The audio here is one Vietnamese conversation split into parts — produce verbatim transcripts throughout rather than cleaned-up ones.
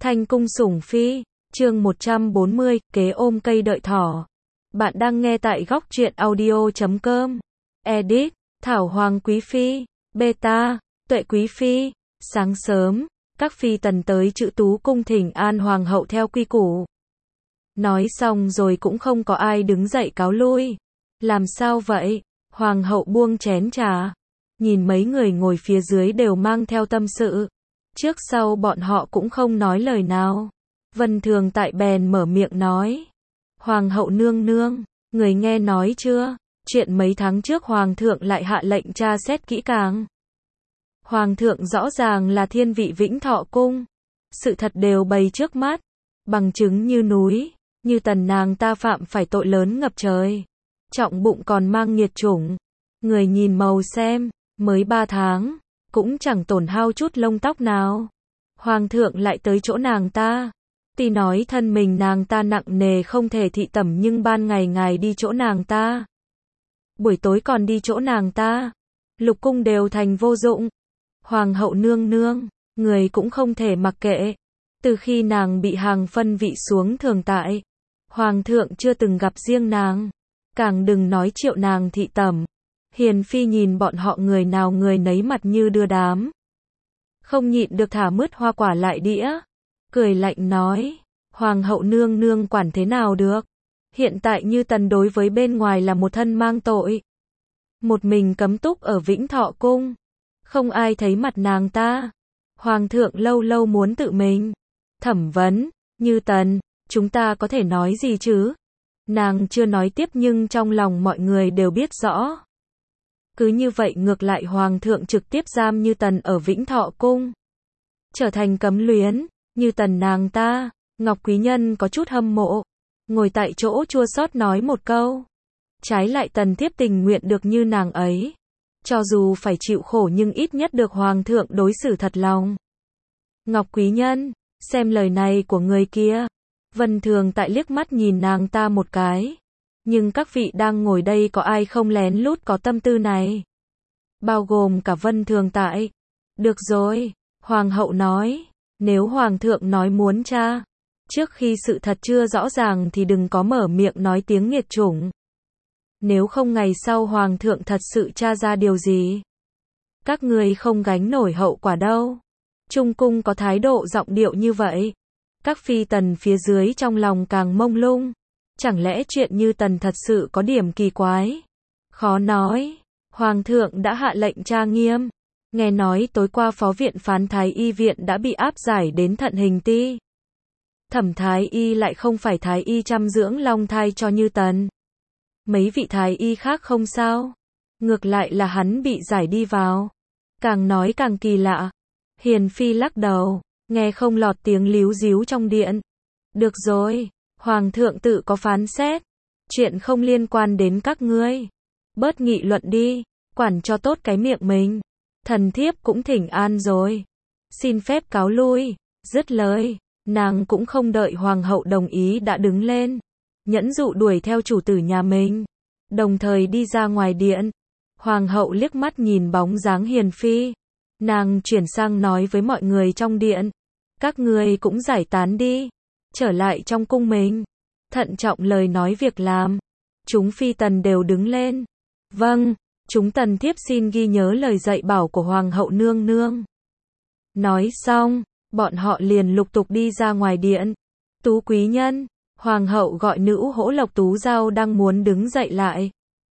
Thanh cung sủng phi, chương một trăm bốn mươi, kế ôm cây đợi thỏ. Bạn đang nghe tại góc truyện audio chấm com. Edit, Thảo Hoàng Quý Phi, Beta, Tuệ Quý Phi. Sáng sớm, các phi tần tới Chữ Tú cung thỉnh an hoàng hậu theo quy củ. Nói xong rồi cũng không có ai đứng dậy cáo lui. Làm sao vậy? Hoàng hậu buông chén trà. Nhìn mấy người ngồi phía dưới đều mang theo tâm sự. Trước sau bọn họ cũng không nói lời nào. Vân Thường tại bèn mở miệng nói. Hoàng hậu nương nương, người nghe nói chưa? Chuyện mấy tháng trước hoàng thượng lại hạ lệnh tra xét kỹ càng. Hoàng thượng rõ ràng là thiên vị Vĩnh Thọ cung. Sự thật đều bày trước mắt. Bằng chứng như núi. Như tần nàng ta phạm phải tội lớn ngập trời. Trọng bụng còn mang nghiệt chủng. Người nhìn màu xem, mới ba tháng. Cũng chẳng tổn hao chút lông tóc nào. Hoàng thượng lại tới chỗ nàng ta. Tuy nói thân mình nàng ta nặng nề không thể thị tẩm nhưng ban ngày ngài đi chỗ nàng ta. Buổi tối còn đi chỗ nàng ta. Lục cung đều thành vô dụng. Hoàng hậu nương nương, người cũng không thể mặc kệ. Từ khi nàng bị hàng phân vị xuống thường tại. Hoàng thượng chưa từng gặp riêng nàng. Càng đừng nói triệu nàng thị tẩm. Hiền phi nhìn bọn họ người nào người nấy mặt như đưa đám. Không nhịn được thả mứt hoa quả lại đĩa. Cười lạnh nói. Hoàng hậu nương nương quản thế nào được. Hiện tại Như Tần đối với bên ngoài là một thân mang tội. Một mình cấm túc ở Vĩnh Thọ cung. Không ai thấy mặt nàng ta. Hoàng thượng lâu lâu muốn tự mình thẩm vấn. Như Tần, chúng ta có thể nói gì chứ? Nàng chưa nói tiếp nhưng trong lòng mọi người đều biết rõ. Cứ như vậy ngược lại hoàng thượng trực tiếp giam Như Tần ở Vĩnh Thọ cung. Trở thành cấm luyến. Như Tần nàng ta, Ngọc Quý Nhân có chút hâm mộ. Ngồi tại chỗ chua xót nói một câu. Trái lại Tần thiếp tình nguyện được như nàng ấy. Cho dù phải chịu khổ nhưng ít nhất được hoàng thượng đối xử thật lòng. Ngọc Quý Nhân, xem lời này của người kia. Vân Thường tại liếc mắt nhìn nàng ta một cái. Nhưng các vị đang ngồi đây có ai không lén lút có tâm tư này? Bao gồm cả Vân Thường tại. Được rồi, hoàng hậu nói. Nếu hoàng thượng nói muốn tra, trước khi sự thật chưa rõ ràng thì đừng có mở miệng nói tiếng nghiệt chủng. Nếu không ngày sau hoàng thượng thật sự tra ra điều gì, các người không gánh nổi hậu quả đâu. Trung cung có thái độ giọng điệu như vậy. Các phi tần phía dưới trong lòng càng mông lung. Chẳng lẽ chuyện Như Tần thật sự có điểm kỳ quái? Khó nói. Hoàng thượng đã hạ lệnh tra nghiêm. Nghe nói tối qua phó viện phán Thái Y viện đã bị áp giải đến thận hình ti. Thẩm Thái Y lại không phải Thái Y chăm dưỡng long thai cho Như Tần. Mấy vị Thái Y khác không sao. Ngược lại là hắn bị giải đi vào. Càng nói càng kỳ lạ. Hiền phi lắc đầu, nghe không lọt tiếng líu díu trong điện. Được rồi, hoàng thượng tự có phán xét. Chuyện không liên quan đến các ngươi. Bớt nghị luận đi, quản cho tốt cái miệng mình. Thần thiếp cũng thỉnh an rồi. Xin phép cáo lui. Dứt lời, nàng cũng không đợi hoàng hậu đồng ý đã đứng lên. Nhẫn dụ đuổi theo chủ tử nhà mình. Đồng thời đi ra ngoài điện. Hoàng hậu liếc mắt nhìn bóng dáng Hiền phi. Nàng chuyển sang nói với mọi người trong điện. Các người cũng giải tán đi. Trở lại trong cung mình. Thận trọng lời nói việc làm. Chúng phi tần đều đứng lên. Vâng. Chúng tần thiếp xin ghi nhớ lời dạy bảo của hoàng hậu nương nương. Nói xong, bọn họ liền lục tục đi ra ngoài điện. Tú Quý Nhân, hoàng hậu gọi nữ hỗ lộc Tú Giao đang muốn đứng dậy lại.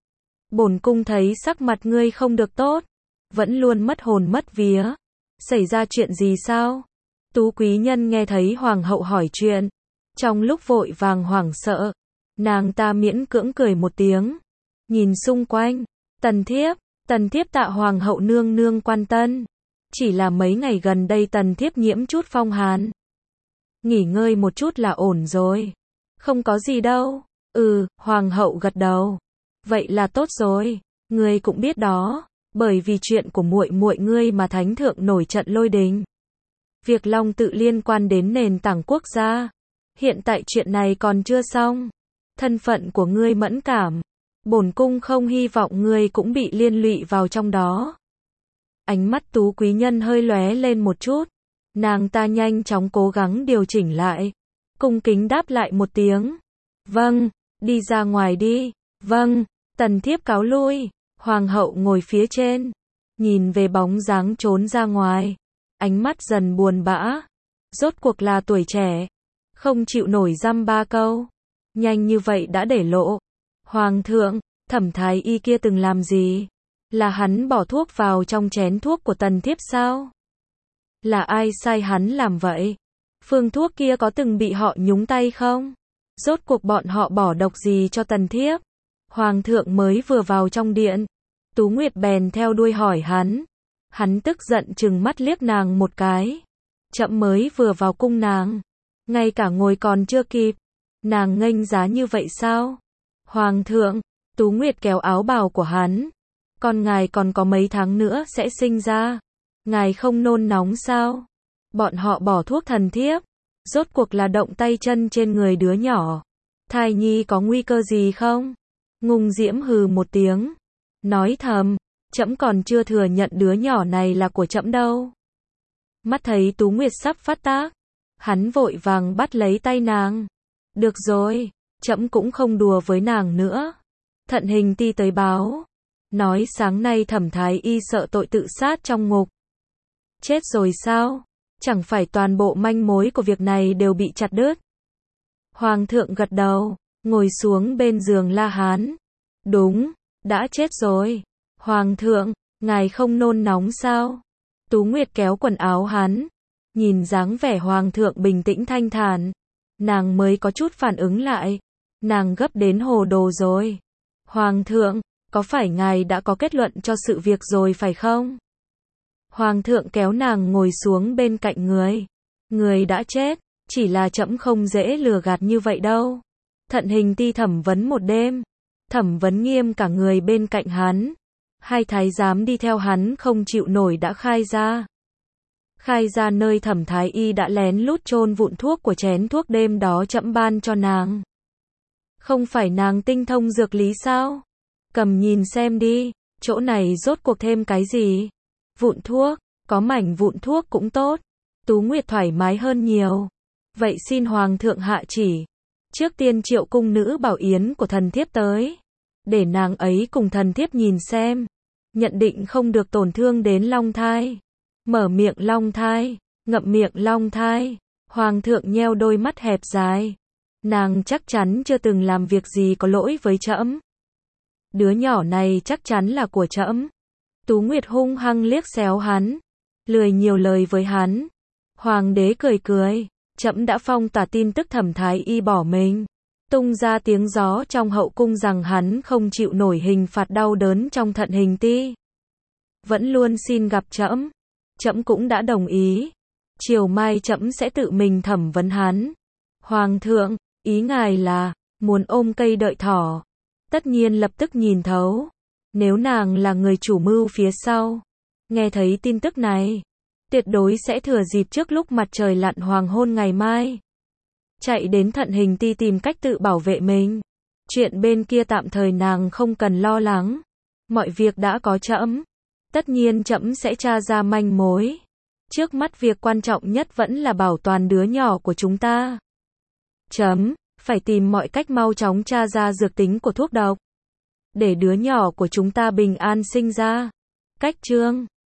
Bổn cung thấy sắc mặt ngươi không được tốt, vẫn luôn mất hồn mất vía. Xảy ra chuyện gì sao? Tú Quý Nhân nghe thấy hoàng hậu hỏi chuyện, trong lúc vội vàng hoảng sợ, nàng ta miễn cưỡng cười một tiếng, nhìn xung quanh. Tần thiếp, tần thiếp tạ hoàng hậu nương nương quan tân. Chỉ là mấy ngày gần đây tần thiếp nhiễm chút phong hàn. Nghỉ ngơi một chút là ổn rồi. Không có gì đâu. Ừ, hoàng hậu gật đầu. Vậy là tốt rồi. Ngươi cũng biết đó, bởi vì chuyện của muội muội ngươi mà thánh thượng nổi trận lôi đình. Việc long tự liên quan đến nền tảng quốc gia. Hiện tại chuyện này còn chưa xong. Thân phận của ngươi mẫn cảm. Bổn cung không hy vọng ngươi cũng bị liên lụy vào trong đó. Ánh mắt Tú Quý Nhân hơi lóe lên một chút. Nàng ta nhanh chóng cố gắng điều chỉnh lại, cung kính đáp lại một tiếng. Vâng, đi ra ngoài đi. Vâng, tần thiếp cáo lui. Hoàng hậu ngồi phía trên, nhìn về bóng dáng trốn ra ngoài, ánh mắt dần buồn bã. Rốt cuộc là tuổi trẻ, không chịu nổi dăm ba câu, nhanh như vậy đã để lộ. Hoàng thượng, Thẩm thái y kia từng làm gì? Là hắn bỏ thuốc vào trong chén thuốc của tần thiếp sao? Là ai sai hắn làm vậy? Phương thuốc kia có từng bị họ nhúng tay không? Rốt cuộc bọn họ bỏ độc gì cho tần thiếp? Hoàng thượng mới vừa vào trong điện, Tú Nguyệt bèn theo đuôi hỏi hắn. Hắn tức giận trừng mắt liếc nàng một cái. Chậm mới vừa vào cung nàng, ngay cả ngồi còn chưa kịp, nàng nghênh giá như vậy sao? Hoàng thượng, Tú Nguyệt kéo áo bào của hắn. Con ngài còn có mấy tháng nữa sẽ sinh ra, ngài không nôn nóng sao? Bọn họ bỏ thuốc thần thiếp, rốt cuộc là động tay chân trên người đứa nhỏ. Thai nhi có nguy cơ gì không? Ngùng Diễm hừ một tiếng, nói thầm, trẫm còn chưa thừa nhận đứa nhỏ này là của trẫm đâu. Mắt thấy Tú Nguyệt sắp phát tác, hắn vội vàng bắt lấy tay nàng. Được rồi, trẫm cũng không đùa với nàng nữa. Thận Hình Ti tới báo, nói sáng nay Thẩm thái y sợ tội tự sát trong ngục. Chết rồi sao? Chẳng phải toàn bộ manh mối của việc này đều bị chặt đứt. Hoàng thượng gật đầu, ngồi xuống bên giường La Hán. Đúng, đã chết rồi. Hoàng thượng, ngài không nôn nóng sao? Tú Nguyệt kéo quần áo hắn, nhìn dáng vẻ hoàng thượng bình tĩnh thanh thản, nàng mới có chút phản ứng lại. Nàng gấp đến hồ đồ rồi. Hoàng thượng, có phải ngài đã có kết luận cho sự việc rồi phải không? Hoàng thượng kéo nàng ngồi xuống bên cạnh người. Người đã chết, chỉ là trẫm không dễ lừa gạt như vậy đâu. Thận Hình Ti thẩm vấn một đêm, thẩm vấn nghiêm cả người bên cạnh hắn. Hai thái giám đi theo hắn không chịu nổi đã khai ra. Khai ra nơi Thẩm thái y đã lén lút chôn vụn thuốc của chén thuốc đêm đó trẫm ban cho nàng. Không phải nàng tinh thông dược lý sao? Cầm nhìn xem đi, chỗ này rốt cuộc thêm cái gì? Vụn thuốc, có mảnh vụn thuốc cũng tốt. Tú Nguyệt thoải mái hơn nhiều. Vậy xin Hoàng thượng hạ chỉ. Trước tiên triệu cung nữ Bảo Yến của thần thiếp tới. Để nàng ấy cùng thần thiếp nhìn xem. Nhận định không được tổn thương đến long thai. Mở miệng long thai, ngậm miệng long thai. Hoàng thượng nheo đôi mắt hẹp dài. Nàng chắc chắn chưa từng làm việc gì có lỗi với trẫm. Đứa nhỏ này chắc chắn là của trẫm. Tú Nguyệt hung hăng liếc xéo hắn, lười nhiều lời với hắn. Hoàng đế cười cười, trẫm đã phong tỏa tin tức Thẩm thái y bỏ mình, tung ra tiếng gió trong hậu cung rằng hắn không chịu nổi hình phạt đau đớn trong Thận Hình Ti. Vẫn luôn xin gặp trẫm, trẫm cũng đã đồng ý. Chiều mai trẫm sẽ tự mình thẩm vấn hắn. Hoàng thượng, ý ngài là muốn ôm cây đợi thỏ. Tất nhiên lập tức nhìn thấu. Nếu nàng là người chủ mưu phía sau, nghe thấy tin tức này, tuyệt đối sẽ thừa dịp trước lúc mặt trời lặn hoàng hôn ngày mai, chạy đến Thận Hình Ti tìm cách tự bảo vệ mình. Chuyện bên kia tạm thời nàng không cần lo lắng. Mọi việc đã có trẫm. Tất nhiên trẫm sẽ tra ra manh mối. Trước mắt việc quan trọng nhất vẫn là bảo toàn đứa nhỏ của chúng ta. Chấm, phải tìm mọi cách mau chóng tra ra dược tính của thuốc độc. Để đứa nhỏ của chúng ta bình an sinh ra. Cách chương